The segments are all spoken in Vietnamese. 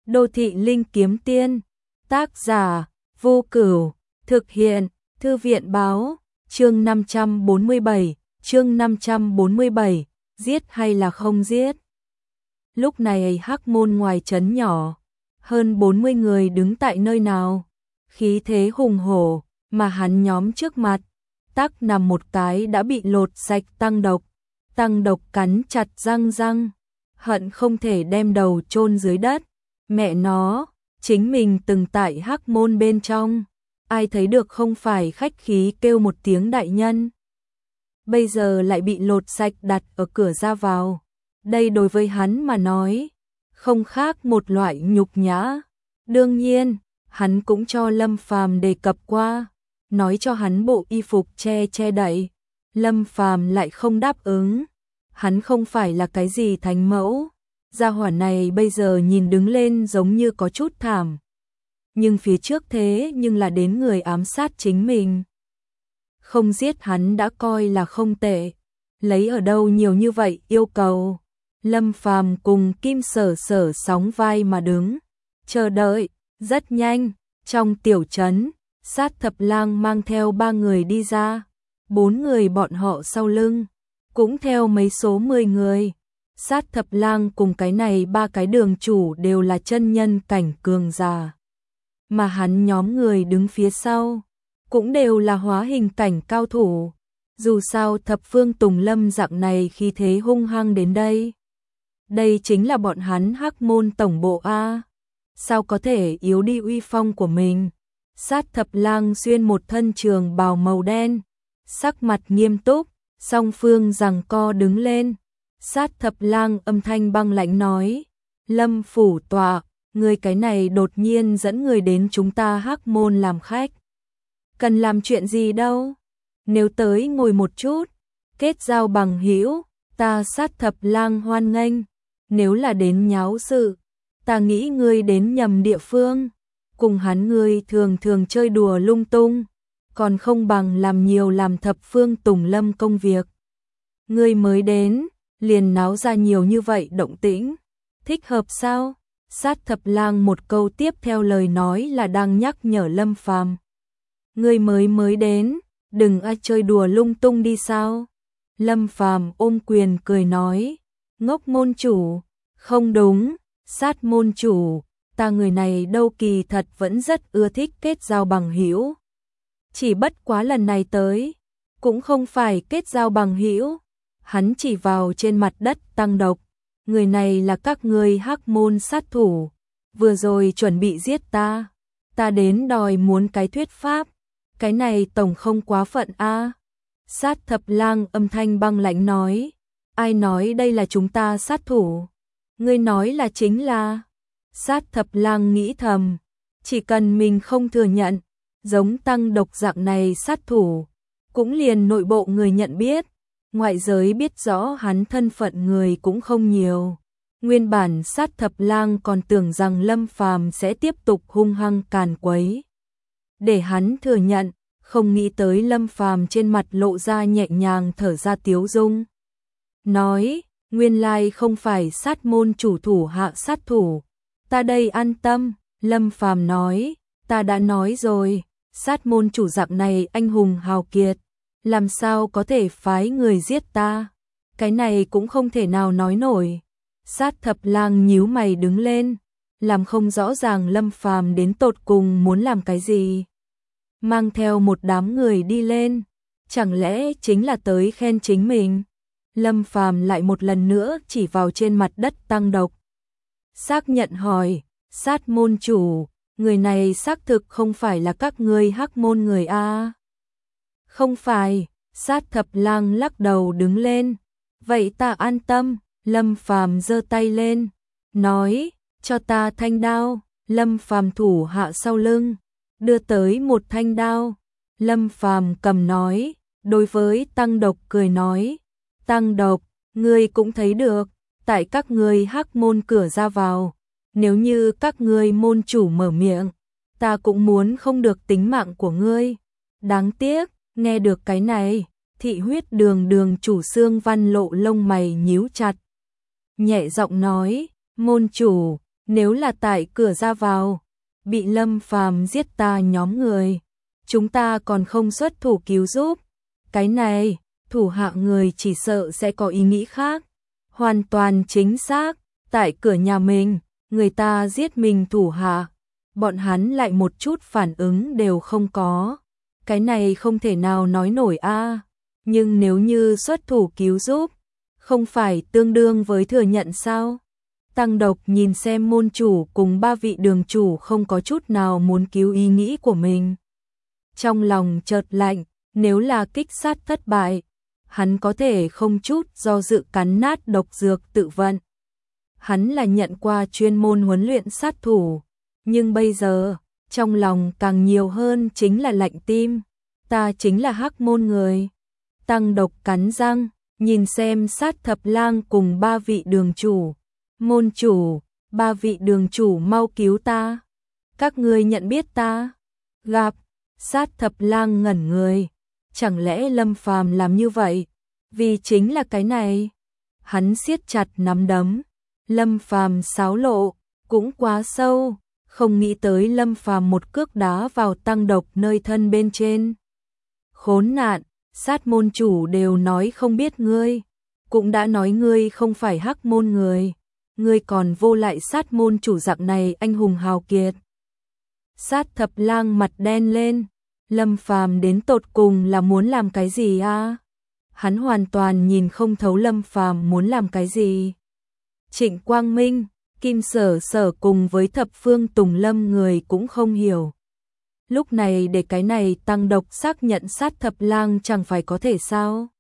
Đô thị linh kiếm tiên, tác giả, Vô Cửu, thực hiện, Thư viện báo, chương 547, giết hay là không giết. Lúc này Hắc Môn ngoài trấn nhỏ, hơn 40 người đứng tại nơi nào, khí thế hùng hổ, mà hắn nhóm trước mặt, tắc nằm một cái đã bị lột sạch tăng độc cắn chặt răng, hận không thể đem đầu chôn dưới đất. Mẹ nó, chính mình từng tại Hắc Môn bên trong, ai thấy được không phải khách khí kêu một tiếng đại nhân. Bây giờ lại bị lột sạch đặt ở cửa ra vào. Đây đối với hắn mà nói, không khác một loại nhục nhã. Đương nhiên, hắn cũng cho Lâm Phàm đề cập qua, nói cho hắn bộ y phục che đậy. Lâm Phàm lại không đáp ứng. Hắn không phải là cái gì thánh mẫu. Gia hỏa này bây giờ nhìn đứng lên giống như có chút thảm. Nhưng phía trước thế nhưng là đến người ám sát chính mình. Không giết hắn đã coi là không tệ. Lấy ở đâu nhiều như vậy yêu cầu. Lâm Phàm cùng Kim Sở Sở sóng vai mà đứng. Chờ đợi, rất nhanh, trong tiểu trấn, Sát Thập Lang mang theo 3 người đi ra. 4 người bọn họ sau lưng, cũng theo mấy số 10 người. Sát Thập Lang cùng cái này 3 cái đường chủ đều là chân nhân cảnh cường giả. Mà hắn nhóm người đứng phía sau, cũng đều là hóa hình cảnh cao thủ. Dù sao Thập Phương Tùng Lâm dạng này khi thế hung hăng đến đây. Đây chính là bọn hắn Hắc Môn tổng bộ A. Sao có thể yếu đi uy phong của mình. Sát Thập Lang xuyên một thân trường bào màu đen, sắc mặt nghiêm túc, song phương giằng co đứng lên. Sát Thập Lang âm thanh băng lãnh nói, Lâm phủ tọa, người cái này đột nhiên dẫn người đến chúng ta Hắc Môn làm khách. Cần làm chuyện gì đâu, nếu tới ngồi một chút, kết giao bằng hữu, ta Sát Thập Lang hoan nghênh. Nếu là đến nháo sự, ta nghĩ ngươi đến nhầm địa phương. Cùng hắn ngươi thường chơi đùa lung tung, còn không bằng làm nhiều làm Thập Phương Tùng Lâm công việc. Ngươi mới đến, liền náo ra nhiều như vậy động tĩnh, thích hợp sao? Sát Thập Lang một câu tiếp theo lời nói là đang nhắc nhở Lâm Phàm. Ngươi mới đến, đừng ai chơi đùa lung tung đi sao? Lâm Phàm ôm quyền cười nói, ngốc môn chủ, không đúng, Sát môn chủ, ta người này đâu kỳ thật vẫn rất ưa thích kết giao bằng hữu. Chỉ bất quá lần này tới, cũng không phải kết giao bằng hữu. Hắn chỉ vào trên mặt đất tăng độc, người này là các ngươi Hắc Môn sát thủ, vừa rồi chuẩn bị giết ta đến đòi muốn cái thuyết pháp, cái này tổng không quá phận a. Sát Thập Lang âm thanh băng lãnh nói, ai nói đây là chúng ta sát thủ, ngươi nói là chính là. Sát Thập Lang nghĩ thầm, chỉ cần mình không thừa nhận, giống tăng độc dạng này sát thủ, cũng liền nội bộ người nhận biết. Ngoại giới biết rõ hắn thân phận người cũng không nhiều. Nguyên bản Sát Thập Lang còn tưởng rằng Lâm Phàm sẽ tiếp tục hung hăng càn quấy, để hắn thừa nhận, không nghĩ tới Lâm Phàm trên mặt lộ ra nhẹ nhàng thở ra tiếu dung. Nói, nguyên lai không phải Sát môn chủ thủ hạ sát thủ, ta đây an tâm. Lâm Phàm nói, ta đã nói rồi, Sát môn chủ dạng này anh hùng hào kiệt, làm sao có thể phái người giết ta, cái này cũng không thể nào nói nổi. Sát Thập Lang nhíu mày đứng lên, làm không rõ ràng Lâm Phàm đến tột cùng muốn làm cái gì. Mang theo một đám người đi lên, chẳng lẽ chính là tới khen chính mình. Lâm Phàm lại một lần nữa chỉ vào trên mặt đất tăng độc, xác nhận hỏi, Sát môn chủ, người này xác thực không phải là các ngươi Hắc Môn người a? Không phải. Sát Thập Lang lắc đầu đứng lên. Vậy ta an tâm. Lâm Phàm giơ tay lên, nói, cho ta thanh đao. Lâm Phàm thủ hạ sau lưng, đưa tới một thanh đao. Lâm Phàm cầm nói, đối với tăng độc cười nói, tăng độc, ngươi cũng thấy được, tại các ngươi Hắc Môn cửa ra vào, nếu như các ngươi môn chủ mở miệng, ta cũng muốn không được tính mạng của ngươi. Đáng tiếc, nghe được cái này, Thị Huyết đường chủ Xương Văn Lộ lông mày nhíu chặt. Nhẹ giọng nói, môn chủ, Nếu là tại cửa ra vào, bị Lâm Phàm giết ta nhóm người, chúng ta còn không xuất thủ cứu giúp. Cái này, thủ hạ người chỉ sợ sẽ có ý nghĩ khác. Hoàn toàn chính xác, tại cửa nhà mình, người ta giết mình thủ hạ, bọn hắn lại một chút phản ứng đều không có. Cái này không thể nào nói nổi a. Nhưng nếu như xuất thủ cứu giúp, không phải tương đương với thừa nhận sao? Tăng Độc nhìn xem môn chủ cùng 3 vị đường chủ không có chút nào muốn cứu ý nghĩ của mình. Trong lòng chợt lạnh, nếu là kích sát thất bại, hắn có thể không chút do dự cắn nát độc dược tự vận. Hắn là nhận qua chuyên môn huấn luyện sát thủ, nhưng bây giờ, trong lòng càng nhiều hơn chính là lạnh tim. Ta chính là Hắc Môn người. Tăng Độc cắn răng, nhìn xem Sát Thập Lang cùng 3 vị đường chủ. Môn chủ, 3 vị đường chủ mau cứu ta. Các ngươi nhận biết ta? Gặp, Sát Thập Lang ngẩn người. Chẳng lẽ Lâm Phàm làm như vậy? Vì chính là cái này. Hắn siết chặt nắm đấm. Lâm Phàm xáo lộ, cũng quá sâu. Không nghĩ tới Lâm Phàm một cước đá vào Tăng Độc nơi thân bên trên. Khốn nạn, Sát môn chủ đều nói không biết ngươi. Cũng đã nói ngươi không phải Hắc Môn người. Ngươi còn vô lại Sát môn chủ dạng này anh hùng hào kiệt. Sát Thập Lang mặt đen lên. Lâm Phàm đến tột cùng là muốn làm cái gì a? Hắn hoàn toàn nhìn không thấu Lâm Phàm muốn làm cái gì. Trịnh Quang Minh, Kim Sở Sở cùng với Thập Phương Tùng Lâm người cũng không hiểu. Lúc này để cái này Tăng Độc xác nhận Sát Thập Lang chẳng phải có thể sao?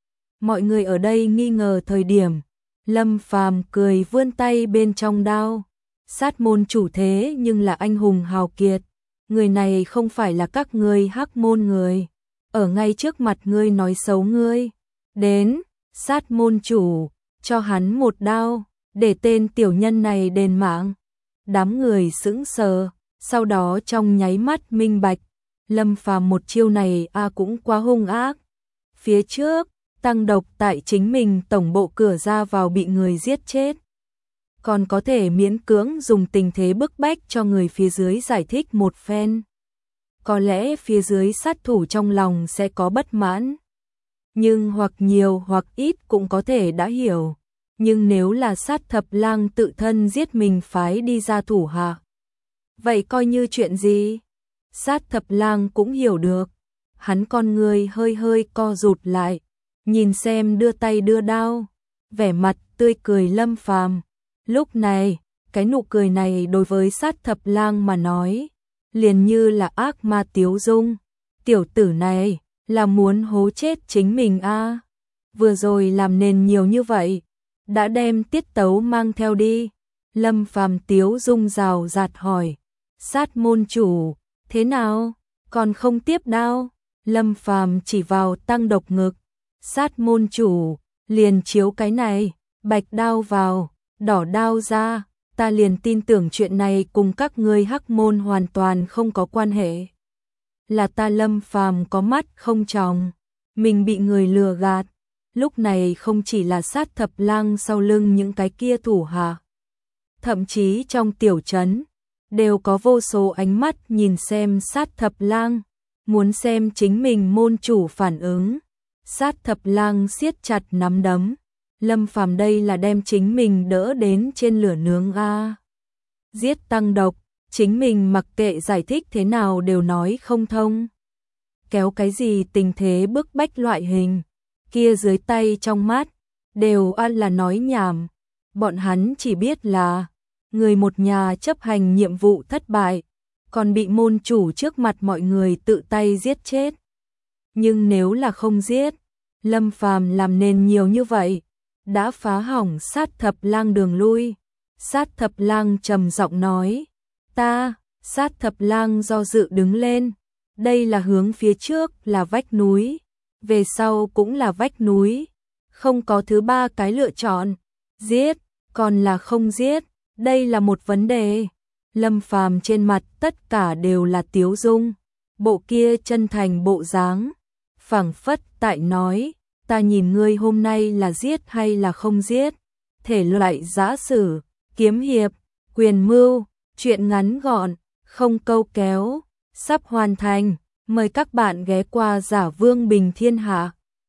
Mọi người ở đây nghi ngờ thời điểm, Lâm Phàm cười vươn tay bên trong đao. Sát môn chủ thế nhưng là anh hùng hào kiệt. Người này không phải là các ngươi Hắc Môn người. Ở ngay trước mặt ngươi nói xấu ngươi. Đến, Sát môn chủ, cho hắn một đao, để tên tiểu nhân này đền mạng. Đám người sững sờ, sau đó trong nháy mắt minh bạch. Lâm Phàm một chiêu này cũng quá hung ác. Phía trước, Tăng Độc tại chính mình tổng bộ cửa ra vào bị người giết chết. Còn có thể miễn cưỡng dùng tình thế bức bách cho người phía dưới giải thích một phen. Có lẽ phía dưới sát thủ trong lòng sẽ có bất mãn. Nhưng hoặc nhiều hoặc ít cũng có thể đã hiểu. Nhưng nếu là Sát Thập Lang tự thân giết mình phái đi ra thủ hạ, vậy coi như chuyện gì? Sát Thập Lang cũng hiểu được. Hắn con người hơi hơi co rụt lại. Nhìn xem đưa tay đưa đao. Vẻ mặt tươi cười Lâm Phàm. Lúc này, cái nụ cười này đối với Sát Thập Lang mà nói, liền như là ác ma tiếu dung. Tiểu tử này, là muốn hố chết chính mình a. Vừa rồi làm nền nhiều như vậy, đã đem tiết tấu mang theo đi. Lâm Phàm tiếu dung rào rạt hỏi, Sát môn chủ, thế nào, còn không tiếp đao? Lâm Phàm chỉ vào Tăng Độc ngực, Sát môn chủ, liền chiếu cái này, bạch đao vào, đỏ đao ra, ta liền tin tưởng chuyện này cùng các ngươi Hắc Môn hoàn toàn không có quan hệ. Là ta Lâm Phàm có mắt không tròng, mình bị người lừa gạt. Lúc này không chỉ là Sát Thập Lang sau lưng những cái kia thủ hạ, thậm chí trong tiểu trấn đều có vô số ánh mắt nhìn xem Sát Thập Lang, muốn xem chính mình môn chủ phản ứng. Sát Thập Lang siết chặt nắm đấm. Lâm Phàm đây là đem chính mình đỡ đến trên lửa nướng a. Giết Tăng Độc, chính mình mặc kệ giải thích thế nào đều nói không thông. Kéo cái gì tình thế bức bách loại hình, kia dưới tay trong mắt, đều là nói nhảm. Bọn hắn chỉ biết là, người một nhà chấp hành nhiệm vụ thất bại, còn bị môn chủ trước mặt mọi người tự tay giết chết. Nhưng nếu là không giết, Lâm Phàm làm nên nhiều như vậy, đã phá hỏng Sát Thập Lang đường lui. Sát Thập Lang trầm giọng nói, ta. Sát Thập Lang do dự đứng lên. Đây là hướng phía trước là vách núi, về sau cũng là vách núi, không có thứ ba cái lựa chọn, giết, còn là không giết, đây là một vấn đề. Lâm Phàm trên mặt tất cả đều là tiếu dung, bộ kia chân thành bộ dáng, phảng phất tại nói, ta nhìn ngươi hôm nay là giết hay là không giết, thể loại giã sử, kiếm hiệp, Quyền mưu, chuyện ngắn gọn, không câu kéo, sắp hoàn thành. Mời các bạn ghé qua Giả Vương Bình Thiên Hạ.